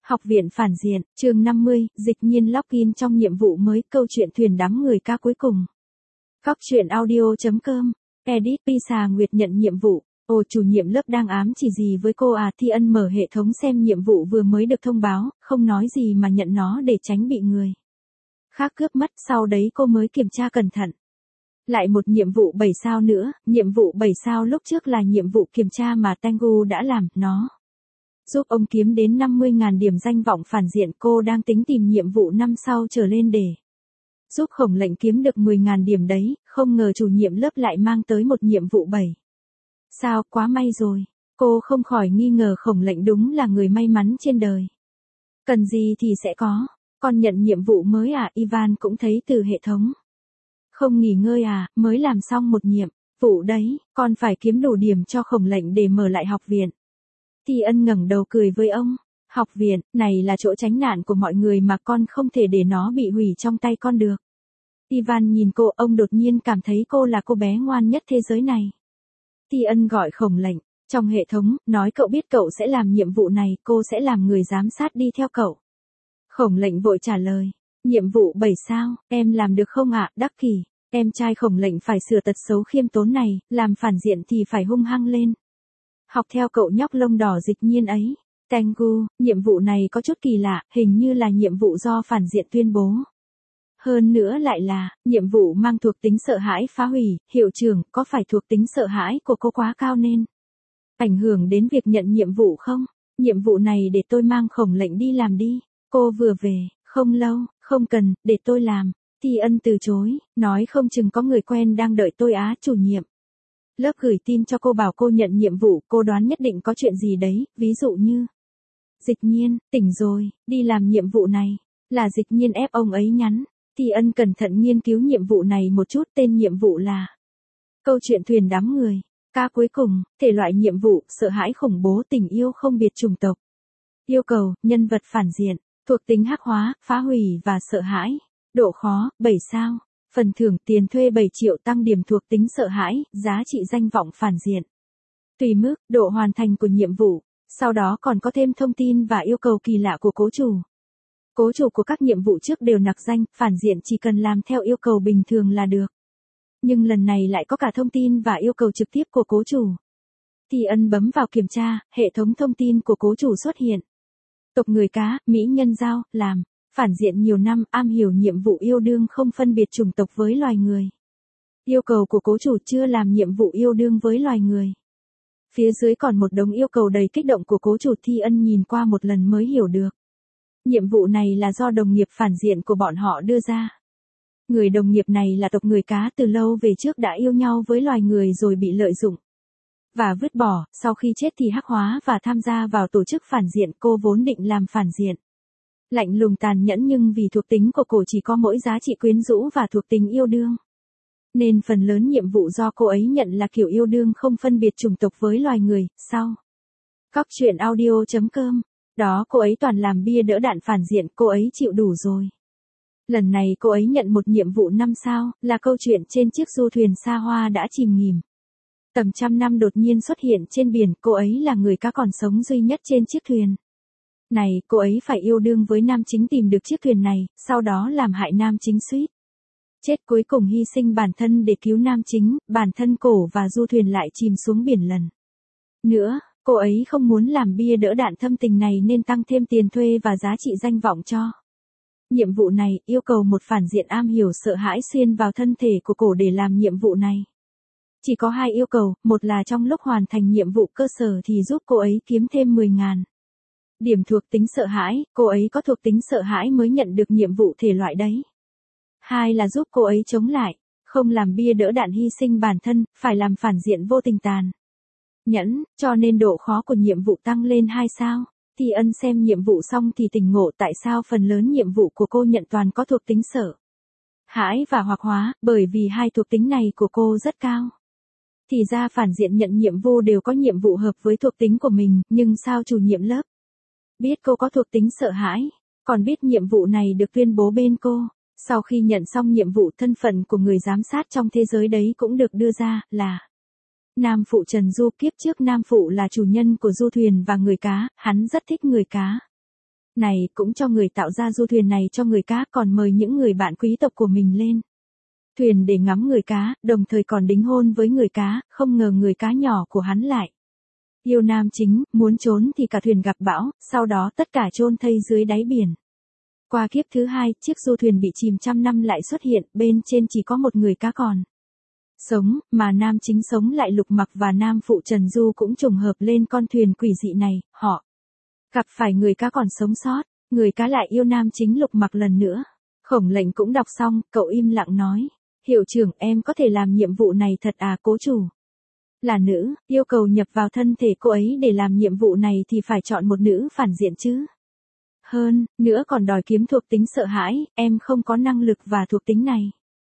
Học viện phản diện, chương 50, dịch nhiên login trong nhiệm vụ mới, câu chuyện thuyền đắm người ca cuối cùng. Góc truyện audio.com, edit Pisa Nguyệt nhận nhiệm vụ. Ồ, chủ nhiệm lớp đang ám chỉ gì với cô à? Thi Ân mở hệ thống xem nhiệm vụ vừa mới được thông báo, không nói gì mà nhận nó để tránh bị người khác cướp mất, sau đấy cô mới kiểm tra cẩn thận. Lại một nhiệm vụ 7 sao nữa, nhiệm vụ 7 sao lúc trước là nhiệm vụ kiểm tra mà Tengu đã làm, nó giúp ông kiếm đến 50.000 điểm danh vọng phản diện. Cô đang tính tìm nhiệm vụ 5 sao trở lên để giúp Khổng Lệnh kiếm được 10.000 điểm đấy, không ngờ chủ nhiệm lớp lại mang tới một nhiệm vụ 7 sao, quá may rồi. Cô không khỏi nghi ngờ Khổng Lệnh đúng là người may mắn trên đời. Cần gì thì sẽ có. Con nhận nhiệm vụ mới à? Ivan cũng thấy từ hệ thống. Không nghỉ ngơi à, mới làm xong một nhiệm vụ đấy, con phải kiếm đủ điểm cho Khổng Lệnh để mở lại học viện. Thi Ân ngẩng đầu cười với ông. Học viện, này là chỗ tránh nạn của mọi người mà con không thể để nó bị hủy trong tay con được. Ivan nhìn cô, ông đột nhiên cảm thấy cô là cô bé ngoan nhất thế giới này. Thi Ân gọi Khổng Lệnh trong hệ thống, nói cậu biết cậu sẽ làm nhiệm vụ này, cô sẽ làm người giám sát đi theo cậu. Khổng Lệnh vội trả lời, nhiệm vụ 7 sao, em làm được không ạ? Đắc Kỷ, em trai Khổng Lệnh phải sửa tật xấu khiêm tốn này, làm phản diện thì phải hung hăng lên. Học theo cậu nhóc lông đỏ dịch nhiên ấy. Tengu, nhiệm vụ này có chút kỳ lạ, hình như là nhiệm vụ do phản diện tuyên bố. Hơn nữa lại là, nhiệm vụ mang thuộc tính sợ hãi phá hủy. Hiệu trưởng, có phải thuộc tính sợ hãi của cô quá cao nên ảnh hưởng đến việc nhận nhiệm vụ không? Nhiệm vụ này để tôi mang Khổng Lệnh đi làm đi. Cô vừa về, không lâu, không cần, để tôi làm. Thi Ân từ chối, nói không chừng có người quen đang đợi tôi á. Chủ nhiệm lớp gửi tin cho cô bảo cô nhận nhiệm vụ, cô đoán nhất định có chuyện gì đấy, ví dụ như Dịch nhiên, tỉnh rồi, đi làm nhiệm vụ này. Là Dịch nhiên ép ông ấy nhắn. Thi Ân cẩn thận nghiên cứu nhiệm vụ này một chút, tên nhiệm vụ là câu chuyện thuyền đắm người ca cuối cùng, thể loại nhiệm vụ, sợ hãi khủng bố, tình yêu không biệt chủng tộc. Yêu cầu, nhân vật phản diện, thuộc tính hắc hóa, phá hủy và sợ hãi. Độ khó, 7 sao. Phần thưởng, tiền thuê 7 triệu tăng điểm thuộc tính sợ hãi, giá trị danh vọng phản diện. Tùy mức, độ hoàn thành của nhiệm vụ. Sau đó còn có thêm thông tin và yêu cầu kỳ lạ của cố chủ. Cố chủ của các nhiệm vụ trước đều nặc danh, phản diện chỉ cần làm theo yêu cầu bình thường là được. Nhưng lần này lại có cả thông tin và yêu cầu trực tiếp của cố chủ. Thi Ân bấm vào kiểm tra, hệ thống thông tin của cố chủ xuất hiện. Tộc người cá, mỹ nhân giao, làm phản diện nhiều năm, am hiểu nhiệm vụ yêu đương không phân biệt chủng tộc với loài người. Yêu cầu của cố chủ chưa làm nhiệm vụ yêu đương với loài người. Phía dưới còn một đống yêu cầu đầy kích động của cố chủ. Thi Ân nhìn qua một lần mới hiểu được. Nhiệm vụ này là do đồng nghiệp phản diện của bọn họ đưa ra. Người đồng nghiệp này là tộc người cá, từ lâu về trước đã yêu nhau với loài người rồi bị lợi dụng và vứt bỏ, sau khi chết thì hắc hóa và tham gia vào tổ chức phản diện. Cô vốn định làm phản diện lạnh lùng tàn nhẫn, nhưng vì thuộc tính của cô chỉ có mỗi giá trị quyến rũ và thuộc tính yêu đương, nên phần lớn nhiệm vụ do cô ấy nhận là kiểu yêu đương không phân biệt chủng tộc với loài người. Sau góc truyện audio.com, đó cô ấy toàn làm bia đỡ đạn phản diện, cô ấy chịu đủ rồi. Lần này cô ấy nhận một nhiệm vụ 5 sao, là câu chuyện trên chiếc du thuyền xa hoa đã chìm nghỉm tầm trăm năm đột nhiên xuất hiện trên biển. Cô ấy là người cá còn sống duy nhất trên chiếc thuyền này. Cô ấy phải yêu đương với nam chính, tìm được chiếc thuyền này, sau đó làm hại nam chính suýt chết, cuối cùng hy sinh bản thân để cứu nam chính. Bản thân cổ và du thuyền lại chìm xuống biển lần nữa. Cô ấy không muốn làm bia đỡ đạn thâm tình này nên tăng thêm tiền thuê và giá trị danh vọng cho nhiệm vụ này. Yêu cầu một phản diện am hiểu sợ hãi xuyên vào thân thể của cổ để làm nhiệm vụ này. Chỉ có 2 yêu cầu, một là trong lúc hoàn thành nhiệm vụ cơ sở thì giúp cô ấy kiếm thêm 10.000 điểm thuộc tính sợ hãi, cô ấy có thuộc tính sợ hãi mới nhận được nhiệm vụ thể loại đấy. 2 là giúp cô ấy chống lại, không làm bia đỡ đạn hy sinh bản thân, phải làm phản diện vô tình tàn nhẫn, cho nên độ khó của nhiệm vụ tăng lên 2 sao. Thi Ân xem nhiệm vụ xong thì tỉnh ngộ tại sao phần lớn nhiệm vụ của cô nhận toàn có thuộc tính sợ hãi và hoặc hóa, bởi vì 2 thuộc tính này của cô rất cao. Thì ra phản diện nhận nhiệm vụ đều có nhiệm vụ hợp với thuộc tính của mình, nhưng sao chủ nhiệm lớp biết cô có thuộc tính sợ hãi, còn biết nhiệm vụ này được tuyên bố bên cô. Sau khi nhận xong nhiệm vụ, thân phận của người giám sát trong thế giới đấy cũng được đưa ra, là nam phụ Trần Du. Kiếp trước nam phụ là chủ nhân của du thuyền và người cá, hắn rất thích người cá. Này cũng cho người tạo ra du thuyền này cho người cá, còn mời những người bạn quý tộc của mình lên thuyền để ngắm người cá, đồng thời còn đính hôn với người cá, không ngờ người cá nhỏ của hắn lại yêu nam chính, muốn trốn thì cả thuyền gặp bão, sau đó tất cả chôn thây dưới đáy biển. Qua kiếp thứ hai, chiếc du thuyền bị chìm trăm năm lại xuất hiện, bên trên chỉ có một người cá còn sống, mà nam chính sống lại Lục Mặc và nam phụ Trần Du cũng trùng hợp lên con thuyền quỷ dị này, họ gặp phải người cá còn sống sót, người cá lại yêu nam chính Lục Mặc lần nữa. Khổng Lệnh cũng đọc xong, cậu im lặng nói, hiệu trưởng em có thể làm nhiệm vụ này thật à? Cố chủ là nữ, yêu cầu nhập vào thân thể cô ấy để làm nhiệm vụ này thì phải chọn một nữ phản diện chứ. Hơn nữa còn đòi kiếm thuộc tính sợ hãi, em không có năng lực và thuộc tính này.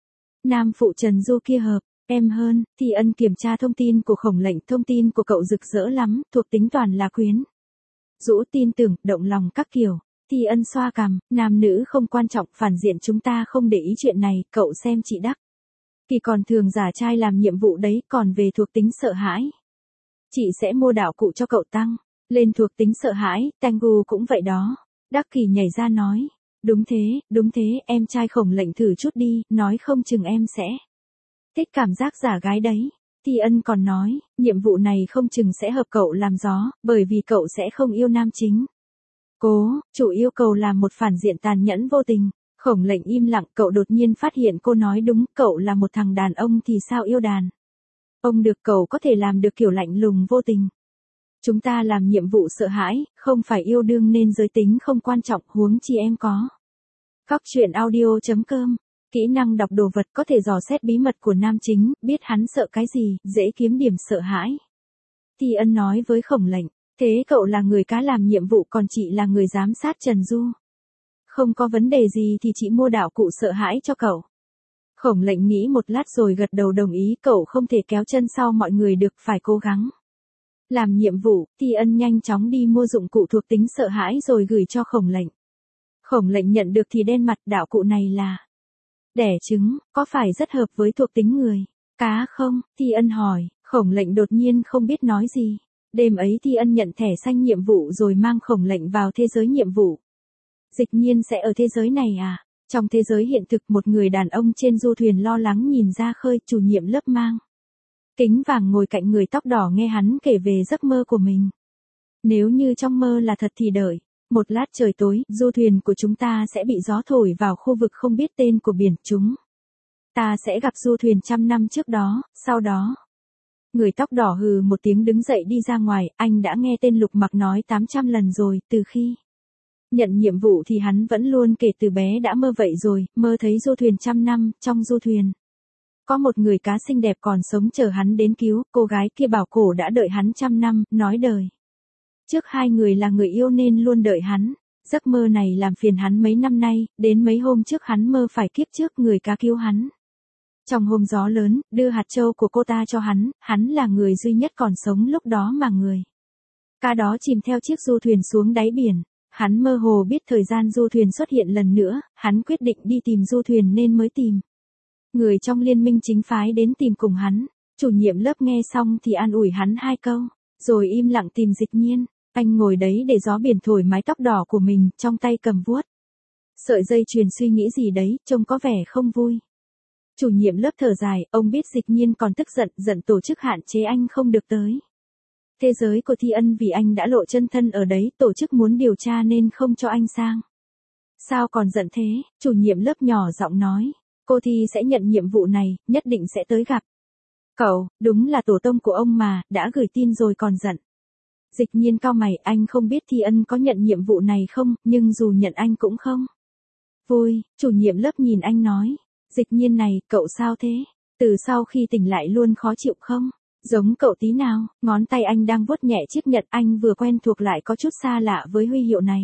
Nam phụ Trần Du kia hợp em hơn. Thi Ân kiểm tra thông tin của Khổng Lệnh, thông tin của cậu rực rỡ lắm, thuộc tính toàn là quyến rũ, tin tưởng, động lòng các kiểu. Thi Ân xoa cằm, nam nữ không quan trọng, phản diện chúng ta không để ý chuyện này, cậu xem chị Đắc Kỳ còn thường giả trai làm nhiệm vụ đấy, còn về thuộc tính sợ hãi, chị sẽ mua đạo cụ cho cậu tăng lên thuộc tính sợ hãi. Tengu cũng vậy đó. Đắc Kỳ nhảy ra nói, đúng thế, em trai Khổng Lệnh thử chút đi, nói không chừng em sẽ thích cảm giác giả gái đấy. Thi Ân còn nói, nhiệm vụ này không chừng sẽ hợp cậu làm gió, bởi vì cậu sẽ không yêu nam chính. Cố chủ yêu cầu làm một phản diện tàn nhẫn vô tình. Khổng Lệnh im lặng, cậu đột nhiên phát hiện cô nói đúng, cậu là một thằng đàn ông thì sao yêu đàn ông được, cậu có thể làm được kiểu lạnh lùng vô tình. Chúng ta làm nhiệm vụ sợ hãi, không phải yêu đương nên giới tính không quan trọng, huống chi em có. Các chuyện audio.com, kỹ năng đọc đồ vật có thể dò xét bí mật của nam chính, biết hắn sợ cái gì, dễ kiếm điểm sợ hãi. Thi Ân nói với Khổng Lệnh, thế cậu là người cá làm nhiệm vụ còn chị là người giám sát Trần Du. Không có vấn đề gì thì chị mua đạo cụ sợ hãi cho cậu. Khổng Lệnh nghĩ một lát rồi gật đầu đồng ý, cậu không thể kéo chân sau mọi người được, phải cố gắng làm nhiệm vụ. Thi Ân nhanh chóng đi mua dụng cụ thuộc tính sợ hãi rồi gửi cho Khổng Lệnh. Khổng Lệnh nhận được thì đen mặt, đạo cụ này là đẻ trứng, có phải rất hợp với thuộc tính người cá không? Thi Ân hỏi. Khổng Lệnh đột nhiên không biết nói gì. Đêm ấy Thi Ân nhận thẻ xanh nhiệm vụ rồi mang Khổng Lệnh vào thế giới nhiệm vụ. Dịch Nhiên sẽ ở thế giới này à? Trong thế giới hiện thực, một người đàn ông trên du thuyền lo lắng nhìn ra khơi, chủ nhiệm lớp mang kính vàng ngồi cạnh người tóc đỏ nghe hắn kể về giấc mơ của mình. Nếu như trong mơ là thật thì đợi một lát, trời tối, du thuyền của chúng ta sẽ bị gió thổi vào khu vực không biết tên của biển, chúng ta sẽ gặp du thuyền trăm năm trước đó, sau đó. Người tóc đỏ hừ một tiếng đứng dậy đi ra ngoài, anh đã nghe tên Lục Mặc nói 800 lần rồi, từ khi nhận nhiệm vụ thì hắn vẫn luôn kể từ bé đã mơ vậy rồi, mơ thấy du thuyền trăm năm, trong du thuyền có một người cá xinh đẹp còn sống chờ hắn đến cứu, cô gái kia bảo cổ đã đợi hắn trăm năm, nói đời trước hai người là người yêu nên luôn đợi hắn. Giấc mơ này làm phiền hắn mấy năm nay, đến mấy hôm trước hắn mơ phải kiếp trước người cá cứu hắn. Trong hôm gió lớn, đưa hạt châu của cô ta cho hắn là người duy nhất còn sống lúc đó mà người cá đó chìm theo chiếc du thuyền xuống đáy biển. Hắn mơ hồ biết thời gian du thuyền xuất hiện lần nữa, hắn quyết định đi tìm du thuyền nên mới tìm người trong liên minh chính phái đến tìm cùng hắn. Chủ nhiệm lớp nghe xong thì an ủi hắn 2 câu, rồi im lặng tìm Dịch Nhiên. Anh ngồi đấy để gió biển thổi mái tóc đỏ của mình, trong tay cầm vuốt sợi dây chuyền, suy nghĩ gì đấy, trông có vẻ không vui. Chủ nhiệm lớp thở dài, ông biết Dịch Nhiên còn tức giận tổ chức hạn chế anh không được tới thế giới của Thi Ân vì anh đã lộ chân thân ở đấy, tổ chức muốn điều tra nên không cho anh sang. Sao còn giận thế? Chủ nhiệm lớp nhỏ giọng nói, cô Thi sẽ nhận nhiệm vụ này, nhất định sẽ tới gặp cậu, đúng là tổ tông của ông mà, đã gửi tin rồi còn giận. Dịch Nhiên cau mày, anh không biết Thi Ân có nhận nhiệm vụ này không, nhưng dù nhận anh cũng không vui. Chủ nhiệm lớp nhìn anh nói, Dịch Nhiên này, cậu sao thế? Từ sau khi tỉnh lại luôn khó chịu không? Giống cậu tí nào? Ngón tay anh đang vuốt nhẹ chiếc nhẫn anh vừa quen thuộc lại có chút xa lạ với huy hiệu này.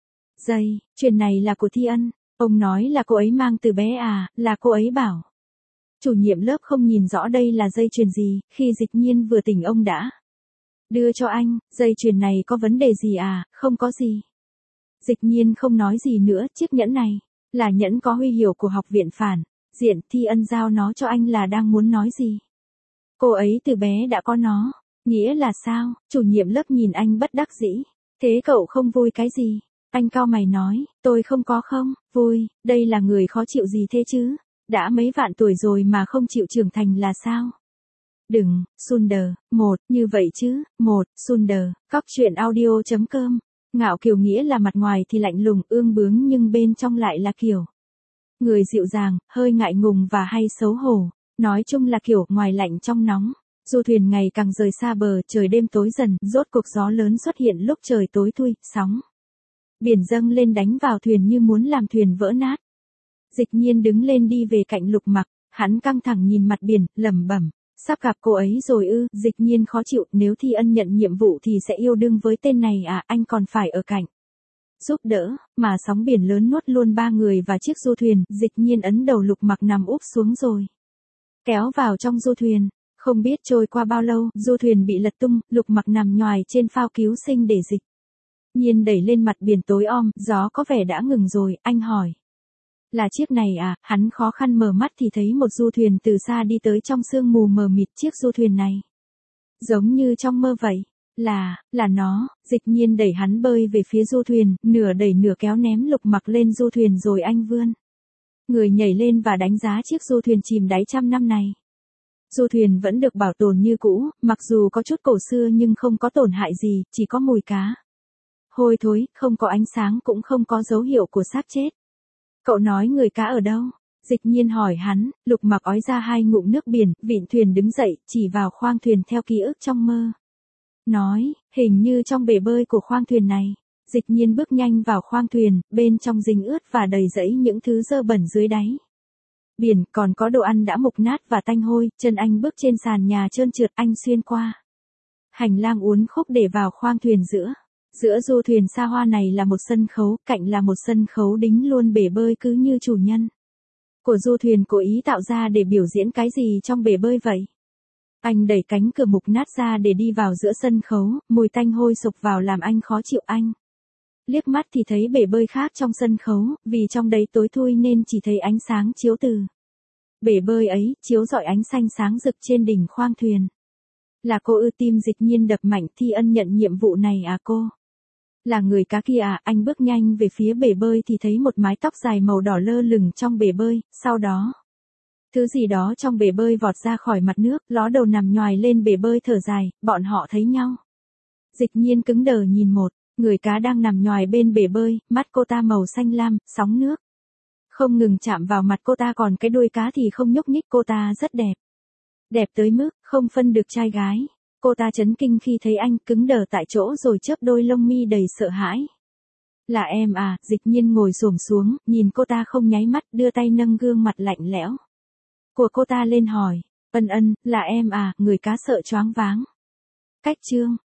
Dây chuyền này là của Thi Ân, ông nói là cô ấy mang từ bé à, là cô ấy bảo. Chủ nhiệm lớp không nhìn rõ đây là dây chuyền gì, khi Dịch Nhiên vừa tỉnh ông đã đưa cho anh. Dây chuyền này có vấn đề gì à? Không có gì. Dịch Nhiên không nói gì nữa, chiếc nhẫn này là nhẫn có huy hiệu của học viện phản diện, Thi Ân giao nó cho anh là đang muốn nói gì? Cô ấy từ bé đã có nó, nghĩa là sao? Chủ nhiệm lớp nhìn anh bất đắc dĩ, thế cậu không vui cái gì? Anh cau mày nói, tôi không có không, vui, đây là người khó chịu gì thế chứ? Đã mấy vạn tuổi rồi mà không chịu trưởng thành là sao? Đừng, Sunder, như vậy chứ, Sunder, cóc truyện audio.com. Ngạo kiều nghĩa là mặt ngoài thì lạnh lùng ương bướng nhưng bên trong lại là kiểu người dịu dàng, hơi ngại ngùng và hay xấu hổ. Nói chung là kiểu ngoài lạnh trong nóng. Du thuyền ngày càng rời xa bờ, trời đêm tối dần, rốt cuộc gió lớn xuất hiện lúc trời tối thui, sóng biển dâng lên đánh vào thuyền như muốn làm thuyền vỡ nát. Dịch Nhiên đứng lên đi về cạnh Lục Mặc, hắn căng thẳng nhìn mặt biển, lẩm bẩm, sắp gặp cô ấy rồi ư? Dịch Nhiên khó chịu, nếu Thi Ân nhận nhiệm vụ thì sẽ yêu đương với tên này à, anh còn phải ở cạnh giúp đỡ, mà sóng biển lớn nuốt luôn ba người và chiếc du thuyền. Dịch Nhiên ấn đầu Lục Mặc nằm úp xuống rồi kéo vào trong du thuyền. Không biết trôi qua bao lâu, du thuyền bị lật tung, Lục Mặc nằm nhoài trên phao cứu sinh để Dịch Nhiên đẩy lên mặt biển tối om, gió có vẻ đã ngừng rồi. Anh hỏi, là chiếc này à? Hắn khó khăn mở mắt thì thấy một du thuyền từ xa đi tới trong sương mù mờ mịt. Chiếc du thuyền này giống như trong mơ vậy. Là nó. Dịch Nhiên đẩy hắn bơi về phía du thuyền, nửa đẩy nửa kéo ném Lục Mặc lên du thuyền rồi anh vươn người nhảy lên và đánh giá chiếc du thuyền chìm đáy trăm năm này. Du thuyền vẫn được bảo tồn như cũ, mặc dù có chút cổ xưa nhưng không có tổn hại gì, chỉ có mùi cá hôi thối, không có ánh sáng cũng không có dấu hiệu của xác chết. Cậu nói người cá ở đâu? Dịch Nhiên hỏi hắn. Lục Mặc ói ra 2 ngụm nước biển, vịn thuyền đứng dậy, chỉ vào khoang thuyền theo ký ức trong mơ. Nói, hình như trong bể bơi của khoang thuyền này. Dịch Nhiên bước nhanh vào khoang thuyền, bên trong dính ướt và đầy rẫy những thứ dơ bẩn dưới đáy biển, còn có đồ ăn đã mục nát và tanh hôi. Chân anh bước trên sàn nhà trơn trượt, anh xuyên qua hành lang uốn khúc để vào khoang thuyền Giữa du thuyền xa hoa này là một sân khấu, cạnh là một sân khấu đính luôn bể bơi, cứ như chủ nhân của du thuyền cố ý tạo ra để biểu diễn cái gì trong bể bơi vậy. Anh đẩy cánh cửa mục nát ra để đi vào giữa sân khấu, mùi tanh hôi sộc vào làm anh khó chịu. Anh liếc mắt thì thấy bể bơi khác trong sân khấu, vì trong đấy tối thui nên chỉ thấy ánh sáng chiếu từ bể bơi ấy, chiếu rọi ánh xanh sáng rực trên đỉnh khoang thuyền. Là cô ư? Tim Dịch Nhiên đập mạnh. Thi Ân nhận nhiệm vụ này à? Cô là người cá kia à? Anh bước nhanh về phía bể bơi thì thấy một mái tóc dài màu đỏ lơ lửng trong bể bơi, sau đó thứ gì đó trong bể bơi vọt ra khỏi mặt nước, ló đầu nằm nhoài lên bể bơi thở dài. Bọn họ thấy nhau. Dịch Nhiên cứng đờ nhìn một người cá đang nằm nhoài bên bể bơi, mắt cô ta màu xanh lam, sóng nước không ngừng chạm vào mặt cô ta, còn cái đuôi cá thì không nhúc nhích. Cô ta rất đẹp. Đẹp tới mức không phân được trai gái. Cô ta chấn kinh khi thấy anh, cứng đờ tại chỗ rồi chớp đôi lông mi đầy sợ hãi. Là em à? Dịch Nhiên ngồi xổm xuống, nhìn cô ta không nháy mắt, đưa tay nâng gương mặt lạnh lẽo của cô ta lên hỏi. Ân, là em à? Người cá sợ choáng váng. Cách chương